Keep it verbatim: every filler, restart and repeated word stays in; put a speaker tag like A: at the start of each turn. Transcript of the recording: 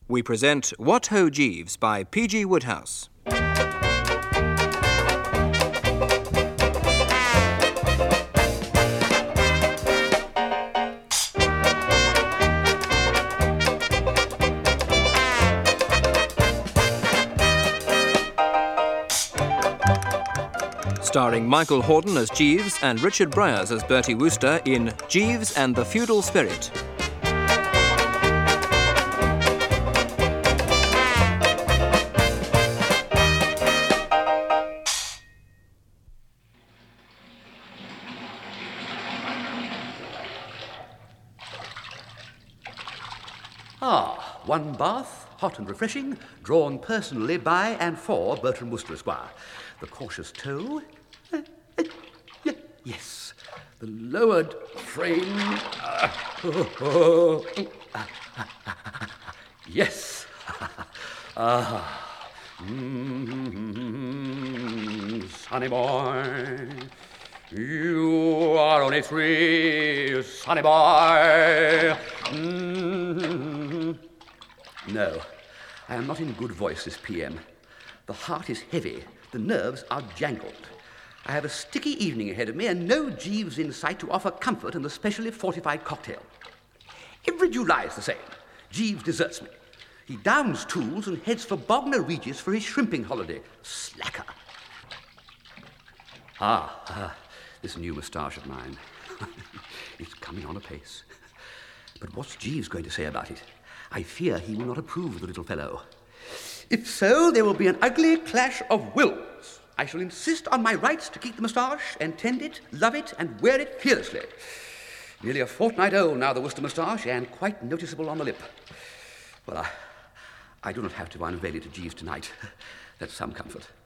A: we present What Ho Jeeves by P G Wodehouse. Starring Michael Hordern as Jeeves and Richard Briers as Bertie Wooster in Jeeves and the Feudal Spirit.
B: Ah, one bath, hot and refreshing, drawn personally by and for Bertram Wooster, Esquire. The cautious toe. Uh, uh, y- yes. The lowered frame. Uh, oh, oh, uh, uh, uh, yes. Ah. Mm-hmm. Sonny boy. You are only three, sonny boy. Mm-hmm. No, I am not in good voice this P M. The heart is heavy, the nerves are jangled. I have a sticky evening ahead of me and no Jeeves in sight to offer comfort in the specially fortified cocktail. Every July is the same. Jeeves deserts me. He downs tools and heads for Bognor Regis for his shrimping holiday. Slacker. Ah, ah, this new moustache of mine. It's coming on apace. But what's Jeeves going to say about it? I fear he will not approve of the little fellow. If so, there will be an ugly clash of wills. I shall insist on my rights to keep the moustache and tend it, love it, and wear it fearlessly. Nearly a fortnight old now, the Wooster moustache, and quite noticeable on the lip. Well, I, I do not have to unveil it to Jeeves tonight. That's some comfort.